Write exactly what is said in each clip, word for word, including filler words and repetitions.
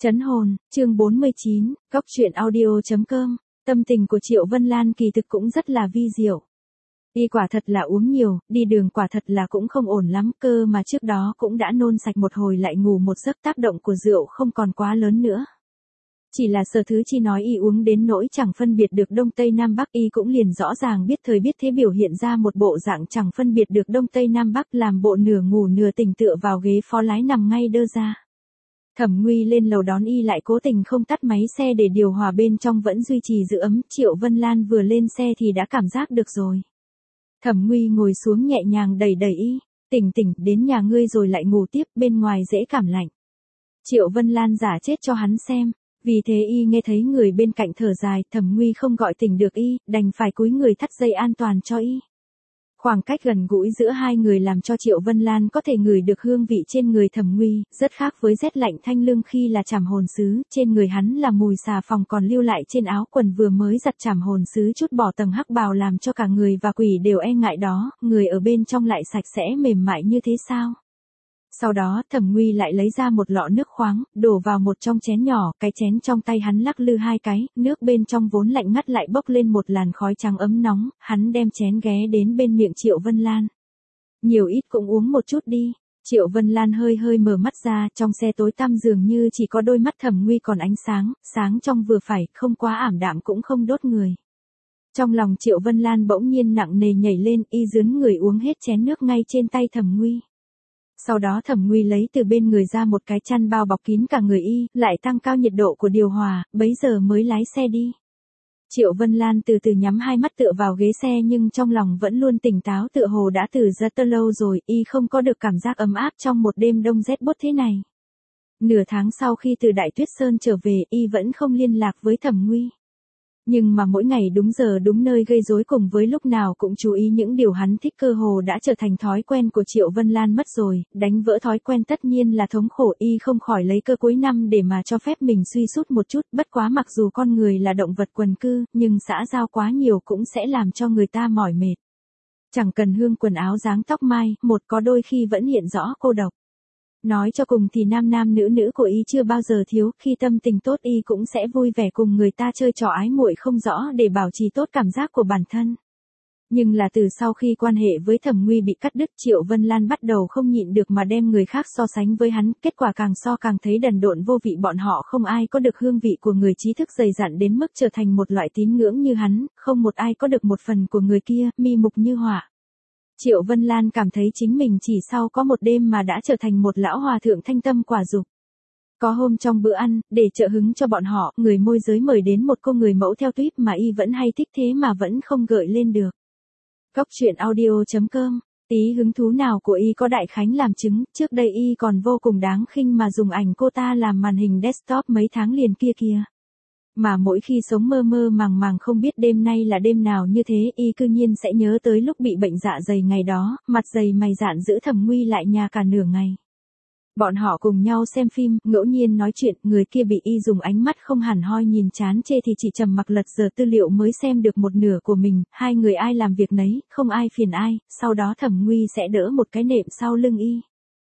Trấn hồn, chương bốn mươi chín, góc truyện audio chấm com. Tâm tình của Triệu Vân Lan kỳ thực cũng rất là vi diệu. Y quả thật là uống nhiều, đi đường quả thật là cũng không ổn lắm, cơ mà trước đó cũng đã nôn sạch một hồi lại ngủ một giấc, tác động của rượu không còn quá lớn nữa. Chỉ là Sở Thứ Chi nói y uống đến nỗi chẳng phân biệt được Đông Tây Nam Bắc, y cũng liền rõ ràng biết thời biết thế biểu hiện ra một bộ dạng chẳng phân biệt được Đông Tây Nam Bắc, làm bộ nửa ngủ nửa tỉnh tựa vào ghế phó lái nằm ngay đơ ra. Thẩm Nguy lên lầu đón y lại cố tình không tắt máy xe để điều hòa bên trong vẫn duy trì giữ ấm, Triệu Vân Lan vừa lên xe thì đã cảm giác được rồi. Thẩm Nguy ngồi xuống nhẹ nhàng đẩy đẩy y, tỉnh tỉnh, đến nhà ngươi rồi lại ngủ tiếp, bên ngoài dễ cảm lạnh. Triệu Vân Lan giả chết cho hắn xem, vì thế y nghe thấy người bên cạnh thở dài, Thẩm Nguy không gọi tỉnh được y, đành phải cúi người thắt dây an toàn cho y. Khoảng cách gần gũi giữa hai người làm cho Triệu Vân Lan có thể ngửi được hương vị trên người Thẩm Nguy, rất khác với rét lạnh thanh lương khi là trảm hồn sứ, trên người hắn là mùi xà phòng còn lưu lại trên áo quần vừa mới giặt trảm hồn sứ chút bỏ tầng hắc bào làm cho cả người và quỷ đều e ngại đó, người ở bên trong lại sạch sẽ mềm mại như thế sao? Sau đó Thẩm Nguy lại lấy ra một lọ nước khoáng, đổ vào một trong chén nhỏ, cái chén trong tay hắn lắc lư hai cái, nước bên trong vốn lạnh ngắt lại bốc lên một làn khói trắng ấm nóng, hắn đem chén ghé đến bên miệng Triệu Vân Lan. Nhiều ít cũng uống một chút đi. Triệu Vân Lan hơi hơi mở mắt ra, trong xe tối tăm dường như chỉ có đôi mắt Thẩm Nguy còn ánh sáng, sáng trong vừa phải, không quá ảm đạm cũng không đốt người. Trong lòng Triệu Vân Lan bỗng nhiên nặng nề nhảy lên, y dướn người uống hết chén nước ngay trên tay Thẩm Nguy. Sau đó Thẩm Nguy lấy từ bên người ra một cái chăn bao bọc kín cả người y, lại tăng cao nhiệt độ của điều hòa, bấy giờ mới lái xe đi. Triệu Vân Lan từ từ nhắm hai mắt tựa vào ghế xe nhưng trong lòng vẫn luôn tỉnh táo, tựa hồ đã từ rất lâu rồi, y không có được cảm giác ấm áp trong một đêm đông rét buốt thế này. Nửa tháng sau khi từ Đại Tuyết Sơn trở về, y vẫn không liên lạc với Thẩm Nguy. Nhưng mà mỗi ngày đúng giờ đúng nơi gây rối cùng với lúc nào cũng chú ý những điều hắn thích cơ hồ đã trở thành thói quen của Triệu Vân Lan mất rồi, đánh vỡ thói quen tất nhiên là thống khổ, y không khỏi lấy cơ cuối năm để mà cho phép mình suy sút một chút, bất quá mặc dù con người là động vật quần cư, nhưng xã giao quá nhiều cũng sẽ làm cho người ta mỏi mệt. Chẳng cần hương quần áo dáng tóc mai, một có đôi khi vẫn hiện rõ cô độc. Nói cho cùng thì nam nam nữ nữ của y chưa bao giờ thiếu, khi tâm tình tốt y cũng sẽ vui vẻ cùng người ta chơi trò ái muội không rõ để bảo trì tốt cảm giác của bản thân. Nhưng là từ sau khi quan hệ với Thẩm Nguy bị cắt đứt, Triệu Vân Lan bắt đầu không nhịn được mà đem người khác so sánh với hắn, kết quả càng so càng thấy đần độn vô vị, bọn họ không ai có được hương vị của người trí thức dày dặn đến mức trở thành một loại tín ngưỡng như hắn, không một ai có được một phần của người kia, mi mục như họa. Triệu Vân Lan cảm thấy chính mình chỉ sau có một đêm mà đã trở thành một lão hòa thượng thanh tâm quả dục. Có hôm trong bữa ăn, để trợ hứng cho bọn họ, người môi giới mời đến một cô người mẫu theo tuyếp mà y vẫn hay thích thế mà vẫn không gợi lên được. Góc truyện audio chấm com, tí hứng thú nào của y có Đại Khánh làm chứng, trước đây y còn vô cùng đáng khinh mà dùng ảnh cô ta làm màn hình desktop mấy tháng liền kia kìa. Mà mỗi khi sống mơ mơ màng màng không biết đêm nay là đêm nào như thế, y cư nhiên sẽ nhớ tới lúc bị bệnh dạ dày ngày đó, mặt dày mày dạn giữ Thẩm Nguy lại nhà cả nửa ngày. Bọn họ cùng nhau xem phim, ngẫu nhiên nói chuyện, người kia bị y dùng ánh mắt không hẳn hoi nhìn chán chê thì chỉ trầm mặc lật giờ tư liệu mới xem được một nửa của mình, hai người ai làm việc nấy, không ai phiền ai, sau đó Thẩm Nguy sẽ đỡ một cái nệm sau lưng y.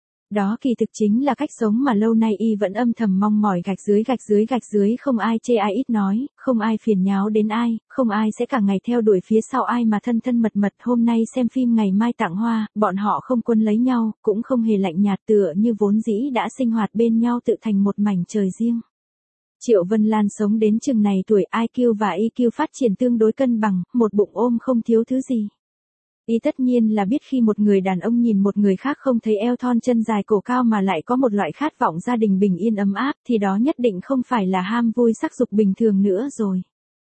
Đó kỳ thực chính là cách sống mà lâu nay y vẫn âm thầm mong mỏi, gạch dưới gạch dưới gạch dưới, không ai chê ai ít nói, không ai phiền nháo đến ai, không ai sẽ cả ngày theo đuổi phía sau ai mà thân thân mật mật, hôm nay xem phim ngày mai tặng hoa, bọn họ không quân lấy nhau, cũng không hề lạnh nhạt, tựa như vốn dĩ đã sinh hoạt bên nhau tự thành một mảnh trời riêng. Triệu Vân Lan sống đến chừng này tuổi, i kiu và e kiu phát triển tương đối cân bằng, một bụng ôm không thiếu thứ gì. Y tất nhiên là biết khi một người đàn ông nhìn một người khác không thấy eo thon chân dài cổ cao mà lại có một loại khát vọng gia đình bình yên ấm áp thì đó nhất định không phải là ham vui sắc dục bình thường nữa rồi.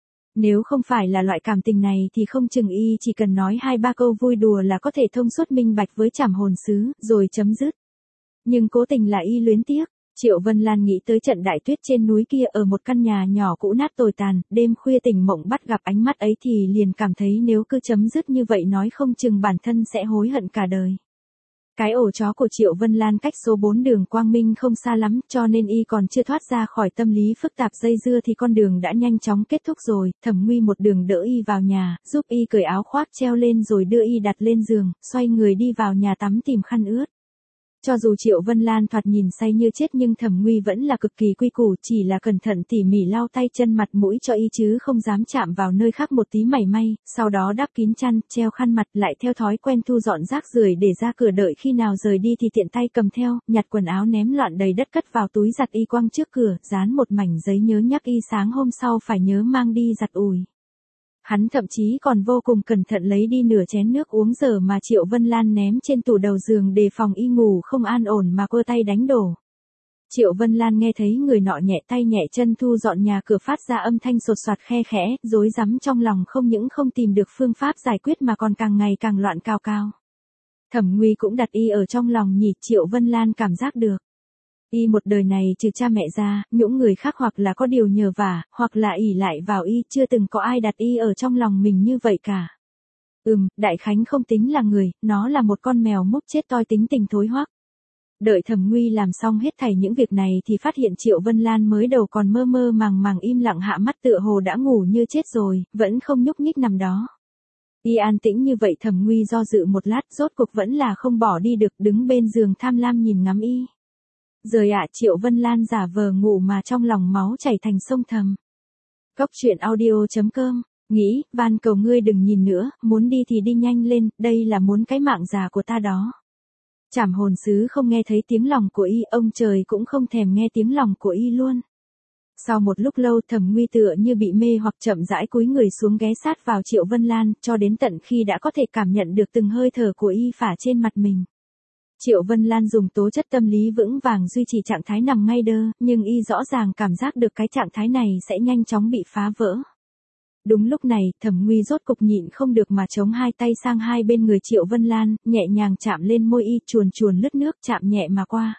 Nếu không phải là loại cảm tình này thì không chừng y chỉ cần nói hai ba câu vui đùa là có thể thông suốt minh bạch với trảm hồn sứ, rồi chấm dứt. Nhưng cố tình là y luyến tiếc. Triệu Vân Lan nghĩ tới trận đại tuyết trên núi kia ở một căn nhà nhỏ cũ nát tồi tàn, đêm khuya tỉnh mộng bắt gặp ánh mắt ấy thì liền cảm thấy nếu cứ chấm dứt như vậy nói không chừng bản thân sẽ hối hận cả đời. Cái ổ chó của Triệu Vân Lan cách số bốn đường Quang Minh không xa lắm, cho nên y còn chưa thoát ra khỏi tâm lý phức tạp dây dưa thì con đường đã nhanh chóng kết thúc rồi. Thẩm Nguy một đường đỡ y vào nhà, giúp y cởi áo khoác treo lên rồi đưa y đặt lên giường, xoay người đi vào nhà tắm tìm khăn ướt. Cho dù Triệu Vân Lan thoạt nhìn say như chết nhưng Thẩm Nguy vẫn là cực kỳ quy củ, chỉ là cẩn thận tỉ mỉ lau tay chân mặt mũi cho y chứ không dám chạm vào nơi khác một tí mảy may, sau đó đắp kín chăn, treo khăn mặt lại theo thói quen thu dọn rác rưởi để ra cửa, đợi khi nào rời đi thì tiện tay cầm theo, nhặt quần áo ném loạn đầy đất cất vào túi giặt y quăng trước cửa, dán một mảnh giấy nhớ nhắc y sáng hôm sau phải nhớ mang đi giặt ủi. Hắn thậm chí còn vô cùng cẩn thận lấy đi nửa chén nước uống dở mà Triệu Vân Lan ném trên tủ đầu giường đề phòng y ngủ không an ổn mà quơ tay đánh đổ. Triệu Vân Lan nghe thấy người nọ nhẹ tay nhẹ chân thu dọn nhà cửa phát ra âm thanh sột soạt khe khẽ, rối rắm trong lòng không những không tìm được phương pháp giải quyết mà còn càng ngày càng loạn cao cao. Thẩm Nguy cũng đặt y ở trong lòng nhỉ, Triệu Vân Lan cảm giác được. Y một đời này trừ cha mẹ ra, những người khác hoặc là có điều nhờ vả, hoặc là ỷ lại vào y, chưa từng có ai đặt y ở trong lòng mình như vậy cả. Ừm, Đại Khánh không tính là người, nó là một con mèo mốc chết toi tính tình thối hoắc. Đợi Thẩm Nguy làm xong hết thảy những việc này thì phát hiện Triệu Vân Lan mới đầu còn mơ mơ màng màng im lặng hạ mắt tựa hồ đã ngủ như chết rồi, vẫn không nhúc nhích nằm đó. Y an tĩnh như vậy Thẩm Nguy do dự một lát rốt cuộc vẫn là không bỏ đi được, đứng bên giường tham lam nhìn ngắm y. Rời ạ, Triệu Vân Lan giả vờ ngủ mà trong lòng máu chảy thành sông thầm. Cốc truyện audio chấm com, nghĩ, van cầu ngươi đừng nhìn nữa, muốn đi thì đi nhanh lên, đây là muốn cái mạng già của ta đó. Trảm hồn sứ không nghe thấy tiếng lòng của y, ông trời cũng không thèm nghe tiếng lòng của y luôn. Sau một lúc lâu Thẩm Nguy tựa như bị mê hoặc chậm rãi cúi người xuống ghé sát vào Triệu Vân Lan, cho đến tận khi đã có thể cảm nhận được từng hơi thở của y phả trên mặt mình. Triệu Vân Lan dùng tố chất tâm lý vững vàng duy trì trạng thái nằm ngay đơ, nhưng y rõ ràng cảm giác được cái trạng thái này sẽ nhanh chóng bị phá vỡ. Đúng lúc này, Thẩm Nguy rốt cục nhịn không được mà chống hai tay sang hai bên người Triệu Vân Lan, nhẹ nhàng chạm lên môi y, chuồn chuồn lướt nước chạm nhẹ mà qua.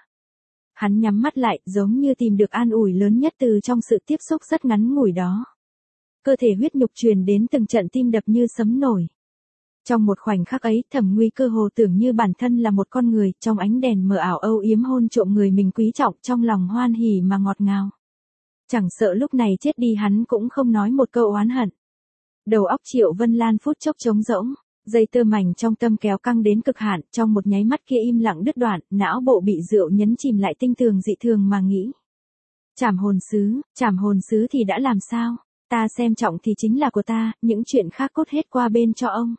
Hắn nhắm mắt lại, giống như tìm được an ủi lớn nhất từ trong sự tiếp xúc rất ngắn ngủi đó. Cơ thể huyết nhục truyền đến từng trận tim đập như sấm nổi. Trong một khoảnh khắc ấy, Thẩm Nguy cơ hồ tưởng như bản thân là một con người, trong ánh đèn mờ ảo âu yếm hôn trộm người mình quý trọng, trong lòng hoan hỉ mà ngọt ngào. Chẳng sợ lúc này chết đi hắn cũng không nói một câu oán hận. Đầu óc Triệu Vân Lan phút chốc trống rỗng, dây tơ mảnh trong tâm kéo căng đến cực hạn, trong một nháy mắt kia im lặng đứt đoạn, não bộ bị rượu nhấn chìm lại tinh tường dị thường mà nghĩ. Trảm hồn sứ, trảm hồn sứ thì đã làm sao? Ta xem trọng thì chính là của ta, những chuyện khác cốt hết qua bên cho ông.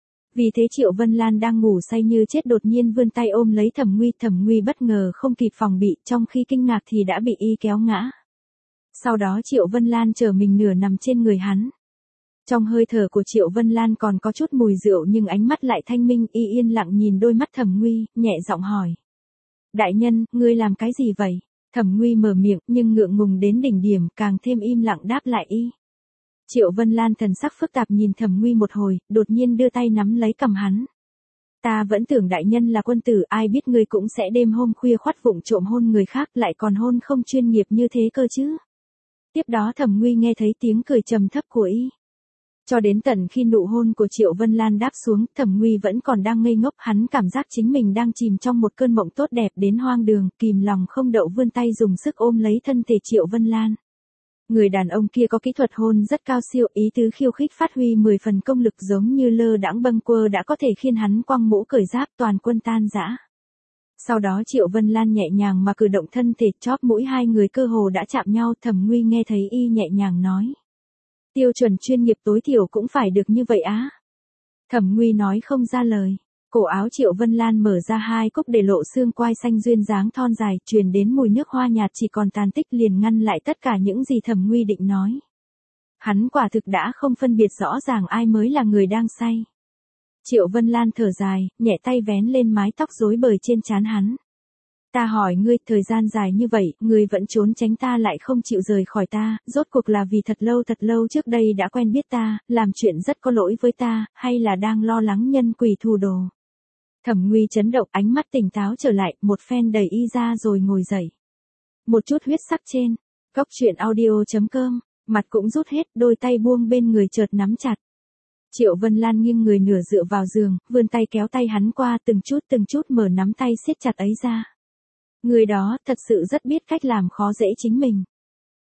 Vì thế Triệu Vân Lan đang ngủ say như chết đột nhiên vươn tay ôm lấy Thẩm Nguy, Thẩm Nguy bất ngờ không kịp phòng bị, trong khi kinh ngạc thì đã bị y kéo ngã. Sau đó Triệu Vân Lan trở mình nửa nằm trên người hắn. Trong hơi thở của Triệu Vân Lan còn có chút mùi rượu nhưng ánh mắt lại thanh minh, y yên lặng nhìn đôi mắt Thẩm Nguy, nhẹ giọng hỏi. Đại nhân, ngươi làm cái gì vậy? Thẩm Nguy mở miệng nhưng ngượng ngùng đến đỉnh điểm, càng thêm im lặng đáp lại y. Triệu Vân Lan thần sắc phức tạp nhìn Thẩm Nguy một hồi, đột nhiên đưa tay nắm lấy cằm hắn. Ta vẫn tưởng đại nhân là quân tử, ai biết ngươi cũng sẽ đêm hôm khuya khoắt vụng trộm hôn người khác, lại còn hôn không chuyên nghiệp như thế cơ chứ. Tiếp đó Thẩm Nguy nghe thấy tiếng cười trầm thấp của y. Cho đến tận khi nụ hôn của Triệu Vân Lan đáp xuống, Thẩm Nguy vẫn còn đang ngây ngốc, hắn cảm giác chính mình đang chìm trong một cơn mộng tốt đẹp đến hoang đường, kìm lòng không đậu vươn tay dùng sức ôm lấy thân thể Triệu Vân Lan. Người đàn ông kia có kỹ thuật hôn rất cao siêu, ý tứ khiêu khích phát huy mười phần công lực giống như lơ đãng bâng quơ đã có thể khiến hắn quăng mũ cởi giáp toàn quân tan rã. Sau đó Triệu Vân Lan nhẹ nhàng mà cử động thân thể, chóp mũi hai người cơ hồ đã chạm nhau, Thẩm Nguy nghe thấy y nhẹ nhàng nói. Tiêu chuẩn chuyên nghiệp tối thiểu cũng phải được như vậy á. Thẩm Nguy nói không ra lời. Cổ áo Triệu Vân Lan mở ra hai cúc để lộ xương quai xanh duyên dáng thon dài, truyền đến mùi nước hoa nhạt chỉ còn tàn tích liền ngăn lại tất cả những gì Thẩm Nguy định nói. Hắn quả thực đã không phân biệt rõ ràng ai mới là người đang say. Triệu Vân Lan thở dài, nhẹ tay vén lên mái tóc rối bời trên trán hắn. Ta hỏi ngươi, thời gian dài như vậy, ngươi vẫn trốn tránh ta lại không chịu rời khỏi ta, rốt cuộc là vì thật lâu thật lâu trước đây đã quen biết ta, làm chuyện rất có lỗi với ta, hay là đang lo lắng nhân quỷ thù đồ. Thẩm Nguy chấn động, ánh mắt tỉnh táo trở lại, một phen đẩy y ra rồi ngồi dậy. Một chút huyết sắc trên, cốc truyện audio chấm com, mặt cũng rút hết, đôi tay buông bên người chợt nắm chặt. Triệu Vân Lan nghiêng người nửa dựa vào giường, vươn tay kéo tay hắn qua từng chút từng chút mở nắm tay siết chặt ấy ra. Người đó thật sự rất biết cách làm khó dễ chính mình.